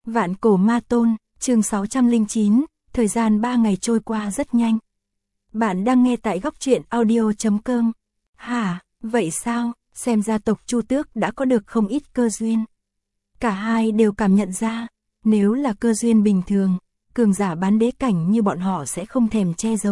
Vạn cổ ma tôn, chương 609, thời gian 3 ngày trôi qua rất nhanh. Bạn đang nghe tại góc truyện audio.com. Hả, vậy sao, xem ra tộc Chu Tước đã có được không ít cơ duyên. Cả hai đều cảm nhận ra, nếu là cơ duyên bình thường, cường giả bán đế cảnh như bọn họ sẽ không thèm che giấu.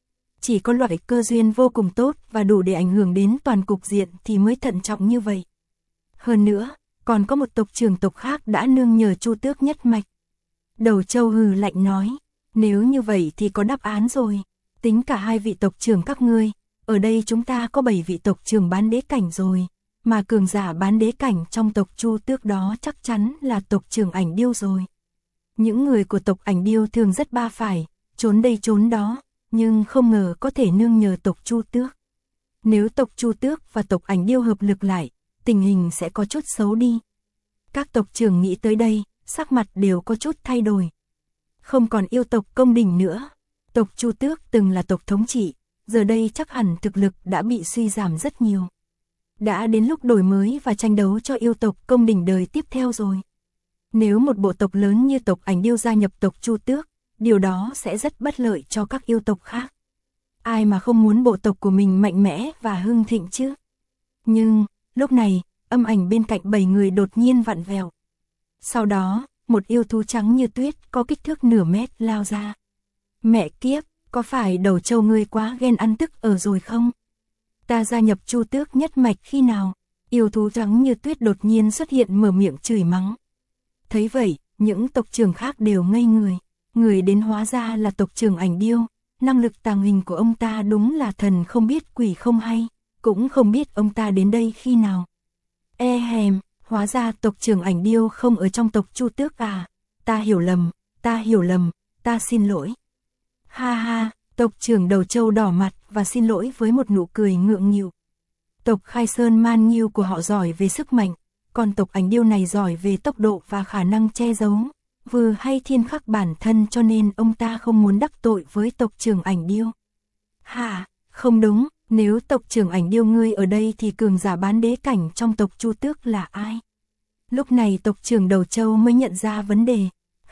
Chỉ có loại cơ duyên vô cùng tốt và đủ để ảnh hưởng đến toàn cục diện thì mới thận trọng như vậy. Hơn nữa, còn có một tộc trưởng tộc khác đã nương nhờ Chu Tước nhất mạch. Đầu Châu hừ lạnh nói, nếu như vậy thì có đáp án rồi, tính cả hai vị tộc trưởng các ngươi, ở đây chúng ta có 7 vị tộc trưởng bán đế cảnh rồi, mà cường giả bán đế cảnh trong tộc Chu Tước đó chắc chắn là tộc trưởng Ảnh Điêu rồi. Những người của tộc Ảnh Điêu thường rất ba phải, trốn đây trốn đó, nhưng không ngờ có thể nương nhờ tộc Chu Tước. Nếu tộc Chu Tước và tộc Ảnh Điêu hợp lực lại, tình hình sẽ có chút xấu đi. Các tộc trưởng nghĩ tới đây, sắc mặt đều có chút thay đổi. Không còn yêu tộc Công Đình nữa. Tộc Chu Tước từng là tộc thống trị, giờ đây chắc hẳn thực lực đã bị suy giảm rất nhiều. Đã đến lúc đổi mới và tranh đấu cho yêu tộc Công Đình đời tiếp theo rồi. Nếu một bộ tộc lớn như tộc Ảnh Điêu gia nhập tộc Chu Tước, điều đó sẽ rất bất lợi cho các yêu tộc khác. Ai mà không muốn bộ tộc của mình mạnh mẽ và hưng thịnh chứ? Nhưng, lúc này, âm ảnh bên cạnh 7 người đột nhiên vặn vẹo. Sau đó, một yêu thú trắng như tuyết có kích thước nửa mét lao ra. Mẹ kiếp, có phải Đầu Châu ngươi quá ghen ăn tức ở rồi không? Ta gia nhập Chu Tước nhất mạch khi nào? Yêu thú trắng như tuyết đột nhiên xuất hiện mở miệng chửi mắng. Thấy vậy, những tộc trưởng khác đều ngây người. Người đến hóa ra là tộc trưởng Ảnh Điêu. Năng lực tàng hình của ông ta đúng là thần không biết quỷ không hay. Cũng không biết ông ta đến đây khi nào. E hèm, hóa ra tộc trưởng Ảnh Điêu không ở trong tộc Chu Tước à? Ta hiểu lầm, ta xin lỗi. Ha ha, tộc trưởng Đầu Châu đỏ mặt và xin lỗi với một nụ cười ngượng nghịu. Tộc Khai Sơn Man Nghiêu của họ giỏi về sức mạnh, còn tộc Ảnh Điêu này giỏi về tốc độ và khả năng che giấu. Vừa hay thiên khắc bản thân cho nên ông ta không muốn đắc tội với tộc trưởng Ảnh Điêu. Hả, không đúng, nếu tộc trưởng Ảnh Điêu ngươi ở đây thì cường giả bán đế cảnh trong tộc Chu Tước là ai? Lúc này tộc trưởng Đầu Châu mới nhận ra vấn đề.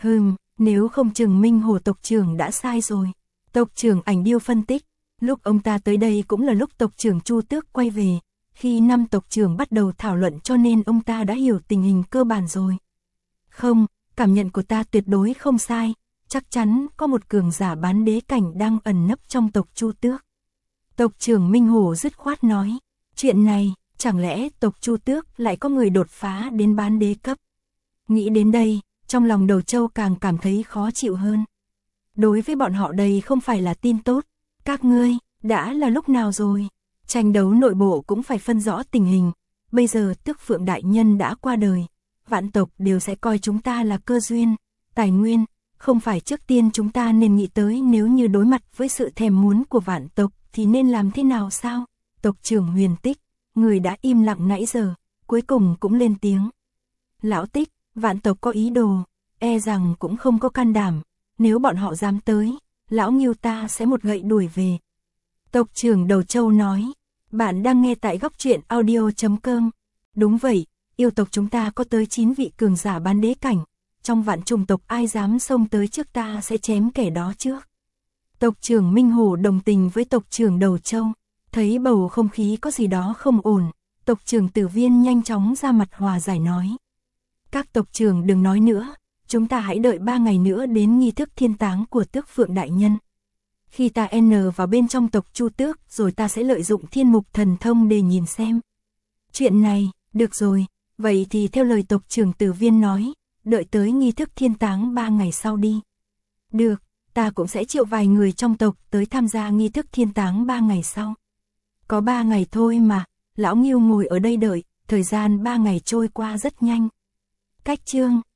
Nếu không chừng Minh Hổ tộc trưởng đã sai rồi. Tộc trưởng Ảnh Điêu phân tích, lúc ông ta tới đây cũng là lúc tộc trưởng Chu Tước quay về. Khi 5 tộc trưởng bắt đầu thảo luận cho nên ông ta đã hiểu tình hình cơ bản rồi. Không, cảm nhận của ta tuyệt đối không sai, chắc chắn có một cường giả bán đế cảnh đang ẩn nấp trong tộc Chu Tước. Tộc trưởng Minh Hổ dứt khoát nói, chuyện này, chẳng lẽ tộc Chu Tước lại có người đột phá đến bán đế cấp? Nghĩ đến đây, trong lòng Đầu Châu càng cảm thấy khó chịu hơn. Đối với bọn họ đây không phải là tin tốt, các ngươi, đã là lúc nào rồi? Tranh đấu nội bộ cũng phải phân rõ tình hình, bây giờ Tước Phượng Đại Nhân đã qua đời, vạn tộc đều sẽ coi chúng ta là cơ duyên, tài nguyên, không phải trước tiên chúng ta nên nghĩ tới nếu như đối mặt với sự thèm muốn của vạn tộc thì nên làm thế nào sao? Tộc trưởng Huyền Tích, người đã im lặng nãy giờ, cuối cùng cũng lên tiếng. Lão Tích, vạn tộc có ý đồ, e rằng cũng không có can đảm, nếu bọn họ dám tới, lão Nghiêu ta sẽ một gậy đuổi về. Tộc trưởng Đầu Châu nói, bạn đang nghe tại góc truyện audio.com. Đúng vậy, yêu tộc chúng ta có tới 9 vị cường giả bán đế cảnh, trong vạn chủng tộc ai dám xông tới trước ta sẽ chém kẻ đó trước. Tộc trưởng Minh Hổ đồng tình với tộc trưởng Đầu Châu, thấy bầu không khí có gì đó không ổn, tộc trưởng Tử Viên nhanh chóng ra mặt hòa giải nói. Các tộc trưởng đừng nói nữa, chúng ta hãy đợi 3 ngày nữa đến nghi thức thiên táng của Tước Phượng Đại Nhân. Khi ta vào bên trong tộc Chu Tước rồi ta sẽ lợi dụng thiên mục thần thông để nhìn xem. Chuyện này, được rồi, vậy thì theo lời tộc trưởng Tử Viên nói, đợi tới nghi thức thiên táng 3 ngày sau đi. Được, ta cũng sẽ triệu vài người trong tộc tới tham gia nghi thức thiên táng 3 ngày sau. Có 3 ngày thôi mà, lão Nghiêu ngồi ở đây đợi, thời gian 3 ngày trôi qua rất nhanh. Cách chương